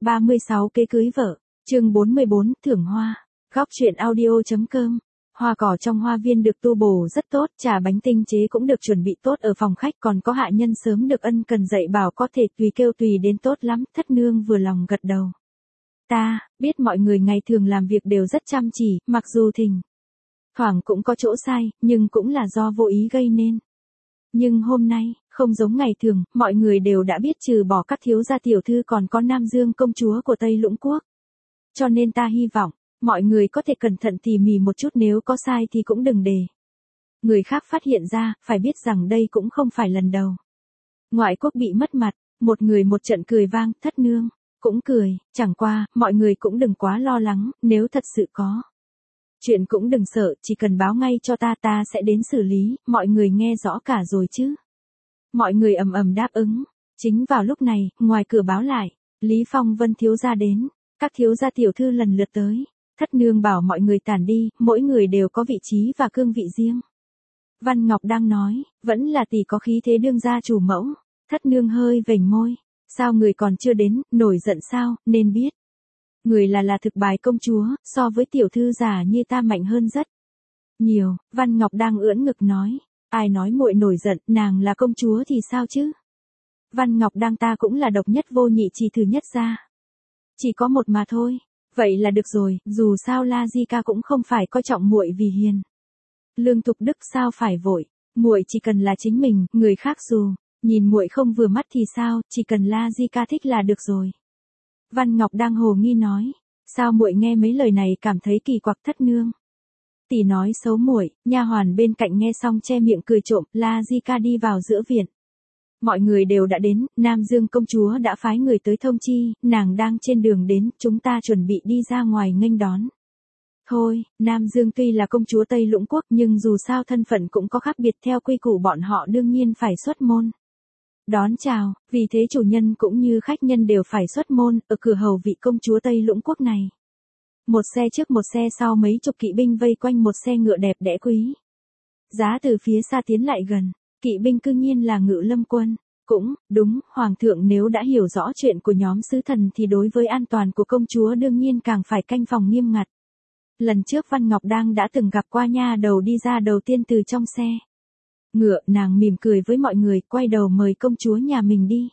36 kế cưới vợ, chương 44, thưởng hoa. Góc truyện audio.com. Hoa cỏ trong hoa viên được tu bổ rất tốt, trà bánh tinh chế cũng được chuẩn bị tốt ở phòng khách, còn có hạ nhân sớm được ân cần dạy bảo có thể tùy kêu tùy đến tốt lắm. Thất nương vừa lòng gật đầu. Ta biết mọi người ngày thường làm việc đều rất chăm chỉ, mặc dù thỉnh thoảng cũng có chỗ sai, nhưng cũng là do vô ý gây nên. Nhưng hôm nay, không giống ngày thường, mọi người đều đã biết trừ bỏ các thiếu gia tiểu thư còn có Nam Dương công chúa của Tây Lũng Quốc. Cho nên ta hy vọng, mọi người có thể cẩn thận tỉ mỉ một chút, nếu có sai thì cũng đừng để người khác phát hiện ra, phải biết rằng đây cũng không phải lần đầu. Ngoại quốc bị mất mặt, một người một trận cười vang, thất nương cũng cười, chẳng qua, mọi người cũng đừng quá lo lắng, nếu thật sự có chuyện cũng đừng sợ, chỉ cần báo ngay cho ta sẽ đến xử lý, mọi người nghe rõ cả rồi chứ. Mọi người ầm ầm đáp ứng. Chính vào lúc này, ngoài cửa báo lại, Lý Phong Vân thiếu gia đến, các thiếu gia tiểu thư lần lượt tới. Thất nương bảo mọi người tản đi, mỗi người đều có vị trí và cương vị riêng. Văn Ngọc đang nói, vẫn là tỷ có khí thế đương gia chủ mẫu. Thất nương hơi vểnh môi, sao người còn chưa đến, nổi giận sao, nên biết. Người là thực bài công chúa, so với tiểu thư giả như ta mạnh hơn rất nhiều. Văn Ngọc đang ưỡn ngực nói, ai nói muội nổi giận, nàng là công chúa thì sao chứ? Văn Ngọc đang ta cũng là độc nhất vô nhị, chỉ thứ nhất ra. Chỉ có một mà thôi, vậy là được rồi, dù sao La Di Ca cũng không phải coi trọng muội vì hiền lương thục đức, sao phải vội, muội chỉ cần là chính mình, người khác dù nhìn muội không vừa mắt thì sao, chỉ cần La Di Ca thích là được rồi. Văn Ngọc đang hồ nghi nói, sao muội nghe mấy lời này cảm thấy kỳ quặc? Thất nương tỷ nói xấu muội. Nha hoàn bên cạnh nghe xong che miệng cười trộm. La Di Ca đi vào giữa viện. Mọi người đều đã đến, Nam Dương công chúa đã phái người tới thông chi, nàng đang trên đường đến, chúng ta chuẩn bị đi ra ngoài nghênh đón. Thôi, Nam Dương tuy là công chúa Tây Lũng Quốc, nhưng dù sao thân phận cũng có khác biệt, theo quy củ bọn họ đương nhiên phải xuất môn đón chào, vì thế chủ nhân cũng như khách nhân đều phải xuất môn, ở cửa hầu vị công chúa Tây Lũng Quốc này. Một xe trước một xe sau, mấy chục kỵ binh vây quanh một xe ngựa đẹp đẽ quý giá từ phía xa tiến lại gần. Kỵ binh cư nhiên là Ngự Lâm quân. Cũng đúng, hoàng thượng nếu đã hiểu rõ chuyện của nhóm sứ thần thì đối với an toàn của công chúa đương nhiên càng phải canh phòng nghiêm ngặt. Lần trước Văn Ngọc đang đã từng gặp qua nha đầu đi ra đầu tiên từ trong xe ngựa, nàng mỉm cười với mọi người, quay đầu mời công chúa nhà mình đi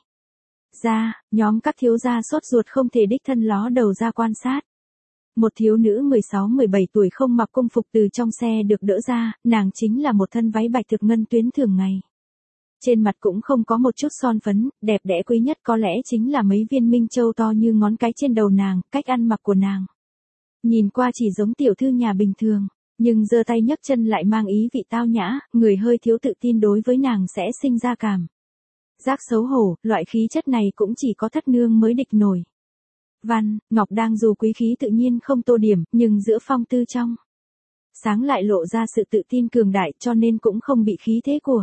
ra. Nhóm các thiếu gia sốt ruột không thể đích thân ló đầu ra quan sát. Một thiếu nữ 16-17 tuổi không mặc cung phục từ trong xe được đỡ ra, nàng chính là một thân váy bạch thực ngân tuyến thường ngày. Trên mặt cũng không có một chút son phấn, đẹp đẽ quý nhất có lẽ chính là mấy viên minh châu to như ngón cái trên đầu nàng. Cách ăn mặc của nàng nhìn qua chỉ giống tiểu thư nhà bình thường, nhưng giơ tay nhấc chân lại mang ý vị tao nhã, người hơi thiếu tự tin đối với nàng sẽ sinh ra cảm giác xấu hổ, loại khí chất này cũng chỉ có thất nương mới địch nổi. Văn Ngọc đang dù quý khí tự nhiên không tô điểm, nhưng giữa phong tư trong sáng lại lộ ra sự tự tin cường đại, cho nên cũng không bị khí thế của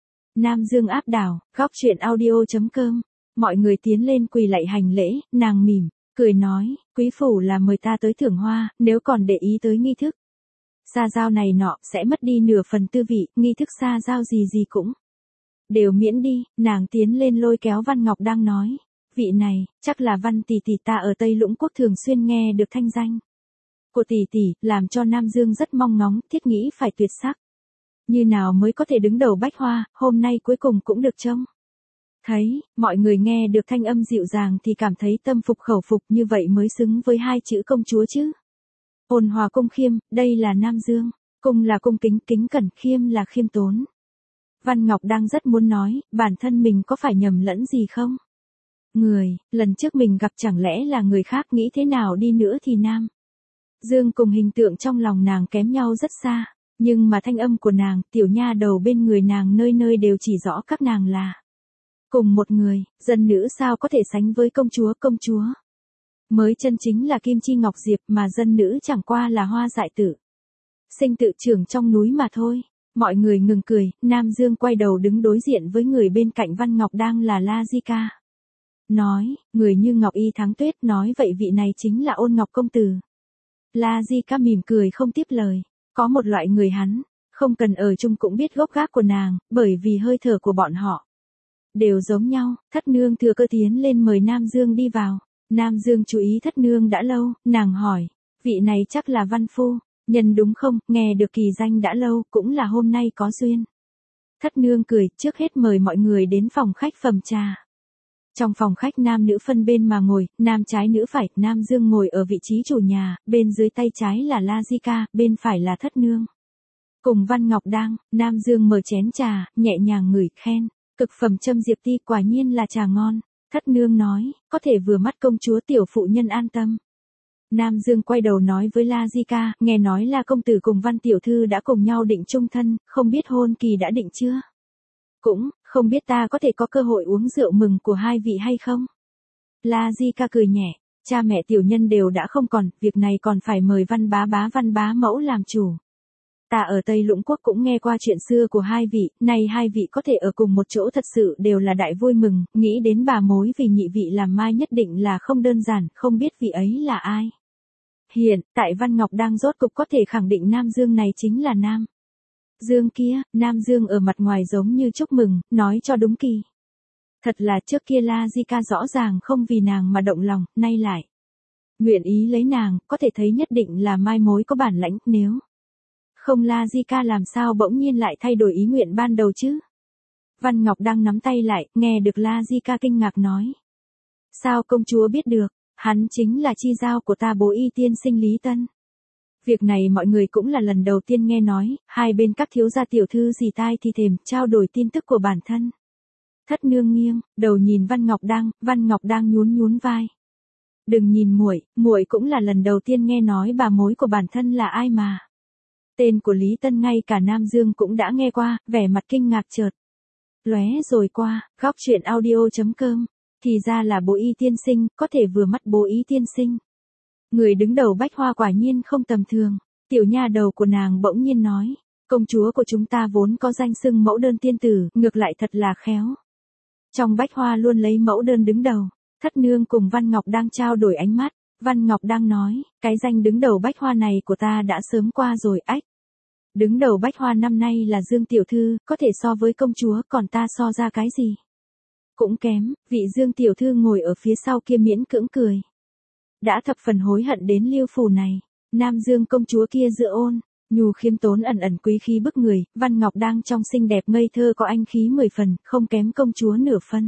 Nam Dương áp đảo. Góc truyện audio.com. Mọi người tiến lên quỳ lạy hành lễ, nàng mỉm cười nói, quý phủ là mời ta tới thưởng hoa, nếu còn để ý tới nghi thức sa giao này nọ, sẽ mất đi nửa phần tư vị, nghi thức sa giao gì cũng đều miễn đi. Nàng tiến lên lôi kéo Văn Ngọc đang nói, vị này, chắc là Văn tỷ tỷ, ta ở Tây Lũng Quốc thường xuyên nghe được thanh danh của tỷ tỷ, làm cho Nam Dương rất mong ngóng, thiết nghĩ phải tuyệt sắc như nào mới có thể đứng đầu bách hoa, hôm nay cuối cùng cũng được trông thấy. Mọi người nghe được thanh âm dịu dàng thì cảm thấy tâm phục khẩu phục, như vậy mới xứng với hai chữ công chúa chứ. Ôn hòa cung khiêm, đây là Nam Dương. Cung là cung kính, kính cẩn, khiêm là khiêm tốn. Văn Ngọc đang rất muốn nói, bản thân mình có phải nhầm lẫn gì không? Lần trước mình gặp chẳng lẽ là người khác, nghĩ thế nào đi nữa thì Nam Dương cùng hình tượng trong lòng nàng kém nhau rất xa. Nhưng mà thanh âm của nàng, tiểu nha đầu bên người nàng nơi nơi đều chỉ rõ các nàng là cùng một người. Dân nữ sao có thể sánh với công chúa? Công chúa mới chân chính là kim chi ngọc diệp, mà dân nữ chẳng qua là hoa dại tự sinh tự trưởng trong núi mà thôi. Mọi người ngừng cười, Nam Dương quay đầu đứng đối diện với người bên cạnh Văn Ngọc đang là La Di Ca. Nói, người như ngọc y tháng tuyết, nói vậy vị này chính là Ôn Ngọc công tử. La Di Ca mỉm cười không tiếp lời. Có một loại người hắn không cần ở chung cũng biết gốc gác của nàng, bởi vì hơi thở của bọn họ đều giống nhau. Thất nương thừa cơ tiến lên mời Nam Dương đi vào. Nam Dương chú ý thất nương đã lâu, nàng hỏi, vị này chắc là văn phu, nhân đúng không, nghe được kỳ danh đã lâu, cũng là hôm nay có duyên. Thất nương cười, trước hết mời mọi người đến phòng khách phẩm trà. Trong phòng khách nam nữ phân bên mà ngồi, nam trái nữ phải, Nam Dương ngồi ở vị trí chủ nhà, bên dưới tay trái là La Di Ca, bên phải là thất nương. Cùng Văn Ngọc đang, Nam Dương mở chén trà, nhẹ nhàng ngửi, khen, cực phẩm châm diệp ti quả nhiên là trà ngon. Thất nương nói, có thể vừa mắt công chúa tiểu phụ nhân an tâm. Nam Dương quay đầu nói với La Di Ca, nghe nói là công tử cùng Văn tiểu thư đã cùng nhau định chung thân, không biết hôn kỳ đã định chưa? Cũng, không biết ta có thể có cơ hội uống rượu mừng của hai vị hay không? La Di Ca cười nhẹ, cha mẹ tiểu nhân đều đã không còn, việc này còn phải mời Văn bá mẫu làm chủ. Ta ở Tây Lũng Quốc cũng nghe qua chuyện xưa của hai vị, nay hai vị có thể ở cùng một chỗ thật sự đều là đại vui mừng, nghĩ đến bà mối vì nhị vị làm mai nhất định là không đơn giản, không biết vị ấy là ai. Hiện, tại Văn Ngọc đang rốt cục có thể khẳng định Nam Dương này chính là Nam Dương kia, Nam Dương ở mặt ngoài giống như chúc mừng, nói cho đúng kỳ. Thật là trước kia La Di Ca rõ ràng không vì nàng mà động lòng, nay lại. Nguyện ý lấy nàng, có thể thấy nhất định là mai mối có bản lãnh, nếu không La Di Ca làm sao bỗng nhiên lại thay đổi ý nguyện ban đầu chứ? Văn Ngọc đang nắm tay lại, nghe được La Di Ca kinh ngạc nói. Sao công chúa biết được, hắn chính là chi giao của ta bố y tiên sinh Lý Tân. Việc này mọi người cũng là lần đầu tiên nghe nói, hai bên các thiếu gia tiểu thư dì tai thì thềm, trao đổi tin tức của bản thân. Thất nương nghiêng, đầu nhìn Văn Ngọc đang nhún vai. Đừng nhìn muội, muội cũng là lần đầu tiên nghe nói bà mối của bản thân là ai mà. Tên của Lý Tân ngay cả Nam Dương cũng đã nghe qua, vẻ mặt kinh ngạc chợt lóe rồi qua, góc truyện audio.com, thì ra là bố y tiên sinh, có thể vừa mắt bố y tiên sinh. Người đứng đầu Bách Hoa quả nhiên không tầm thường, tiểu nha đầu của nàng bỗng nhiên nói, công chúa của chúng ta vốn có danh xưng mẫu đơn tiên tử, ngược lại thật là khéo. Trong Bách Hoa luôn lấy mẫu đơn đứng đầu, thất nương cùng Văn Ngọc đang trao đổi ánh mắt, Văn Ngọc đang nói, cái danh đứng đầu Bách Hoa này của ta đã sớm qua rồi, ách. Đứng đầu Bách Hoa năm nay là Dương Tiểu Thư, có thể so với công chúa, còn ta so ra cái gì? Cũng kém, vị Dương Tiểu Thư ngồi ở phía sau kia miễn cưỡng cười. Đã thập phần hối hận đến Liêu Phủ này, Nam Dương công chúa kia dựa ôn, nhu khiêm tốn ẩn ẩn quý khí bức người, Văn Ngọc đang trong xinh đẹp ngây thơ có anh khí 10 phần, không kém công chúa nửa phân.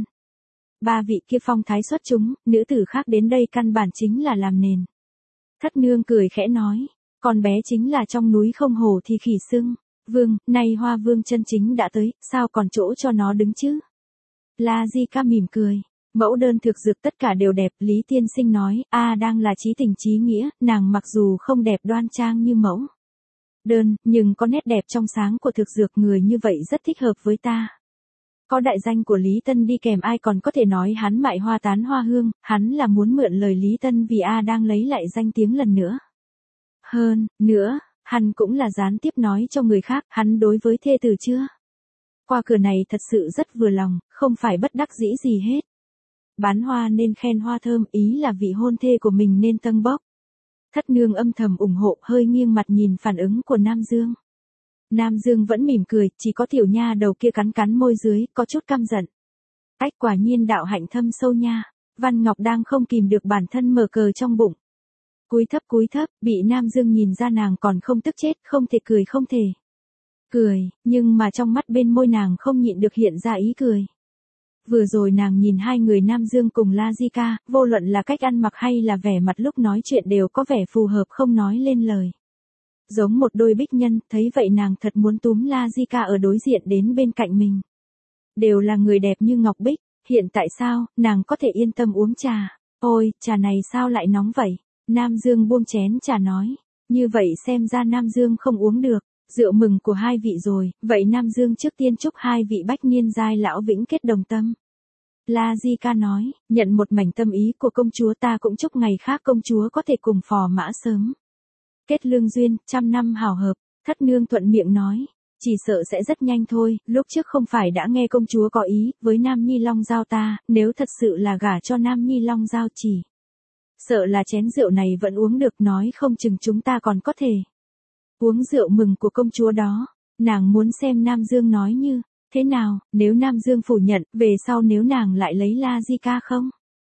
Ba vị kia phong thái xuất chúng, nữ tử khác đến đây căn bản chính là làm nền. Thất nương cười khẽ nói, con bé chính là trong núi không hổ thì khỉ sưng, vương, nay Hoa Vương chân chính đã tới, sao còn chỗ cho nó đứng chứ? La Di Ca mỉm cười, mẫu đơn thực dược tất cả đều đẹp, Lý Tiên Sinh nói, đang là chí tình chí nghĩa, nàng mặc dù không đẹp đoan trang như mẫu đơn, nhưng có nét đẹp trong sáng của thực dược, người như vậy rất thích hợp với ta. Có đại danh của Lý Tân đi kèm, ai còn có thể nói hắn mại hoa tán hoa hương, hắn là muốn mượn lời Lý Tân vì đang lấy lại danh tiếng lần nữa. Hơn nữa, hắn cũng là gián tiếp nói cho người khác, hắn đối với thê tử chưa qua cửa này thật sự rất vừa lòng, không phải bất đắc dĩ gì hết. Bán hoa nên khen hoa thơm, ý là vị hôn thê của mình nên tâng bốc. Thất nương âm thầm ủng hộ, hơi nghiêng mặt nhìn phản ứng của Nam Dương. Nam Dương vẫn mỉm cười, chỉ có tiểu nha đầu kia cắn môi dưới, có chút căm giận. Ách, quả nhiên đạo hạnh thâm sâu nha. Văn Ngọc đang không kìm được bản thân mở cờ trong bụng. Cúi thấp, bị Nam Dương nhìn ra nàng còn không tức chết, không thể cười, nhưng mà trong mắt bên môi nàng không nhịn được hiện ra ý cười. Vừa rồi nàng nhìn hai người Nam Dương cùng La Di Ca, vô luận là cách ăn mặc hay là vẻ mặt lúc nói chuyện đều có vẻ phù hợp không nói lên lời. Giống một đôi bích nhân, thấy vậy nàng thật muốn túm La Di Ca ở đối diện đến bên cạnh mình. Đều là người đẹp như ngọc bích, hiện tại sao, nàng có thể yên tâm uống trà. Ôi, trà này sao lại nóng vậy? Nam Dương buông chén trà nói. Như vậy xem ra Nam Dương không uống được. Rượu mừng của hai vị rồi, vậy Nam Dương trước tiên chúc hai vị bách niên giai lão vĩnh kết đồng tâm. La Di Ca nói, nhận một mảnh tâm ý của công chúa, ta cũng chúc ngày khác công chúa có thể cùng phò mã sớm kết lương duyên, 100 năm hảo hợp. Thất nương thuận miệng nói, chỉ sợ sẽ rất nhanh thôi, lúc trước không phải đã nghe công chúa có ý với Nam Nhi Long Giao ta, nếu thật sự là gả cho Nam Nhi Long Giao chỉ sợ là chén rượu này vẫn uống được, nói không chừng chúng ta còn có thể uống rượu mừng của công chúa đó. Nàng muốn xem Nam Dương nói như thế nào, nếu Nam Dương phủ nhận, về sau nếu nàng lại lấy La Di Ca không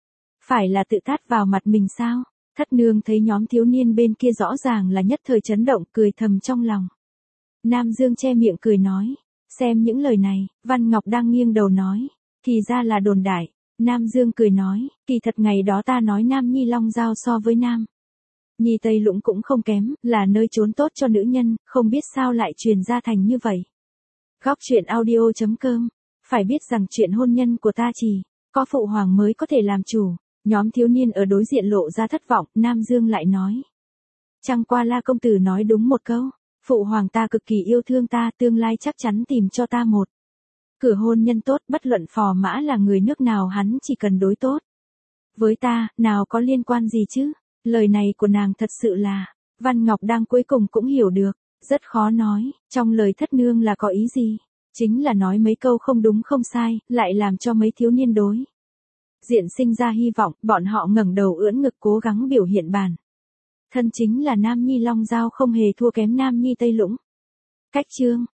Phải là tự tát vào mặt mình sao? Thất nương thấy nhóm thiếu niên bên kia rõ ràng là nhất thời chấn động, cười thầm trong lòng. Nam Dương che miệng cười nói. Xem những lời này, Văn Ngọc đang nghiêng đầu nói. Thì ra là đồn đại. Nam Dương cười nói, kỳ thật ngày đó ta nói Nam Nhi Long Giao so với Nam Nhi Tây Lũng cũng không kém, là nơi trốn tốt cho nữ nhân, không biết sao lại truyền ra thành như vậy. Góc truyện audio.com. Phải biết rằng chuyện hôn nhân của ta chỉ có phụ hoàng mới có thể làm chủ. Nhóm thiếu niên ở đối diện lộ ra thất vọng, Nam Dương lại nói. Chẳng qua La công tử nói đúng một câu, phụ hoàng ta cực kỳ yêu thương ta, tương lai chắc chắn tìm cho ta một cửa hôn nhân tốt, bất luận phò mã là người nước nào hắn chỉ cần đối tốt với ta, nào có liên quan gì chứ. Lời này của nàng thật sự là, Văn Ngọc đang cuối cùng cũng hiểu được, rất khó nói, trong lời thất nương là có ý gì. Chính là nói mấy câu không đúng không sai, lại làm cho mấy thiếu niên đối diện sinh ra hy vọng, bọn họ ngẩng đầu ưỡn ngực cố gắng biểu hiện bản thân chính là Nam Nhi Long Giao không hề thua kém Nam Nhi Tây Lũng. Cách chương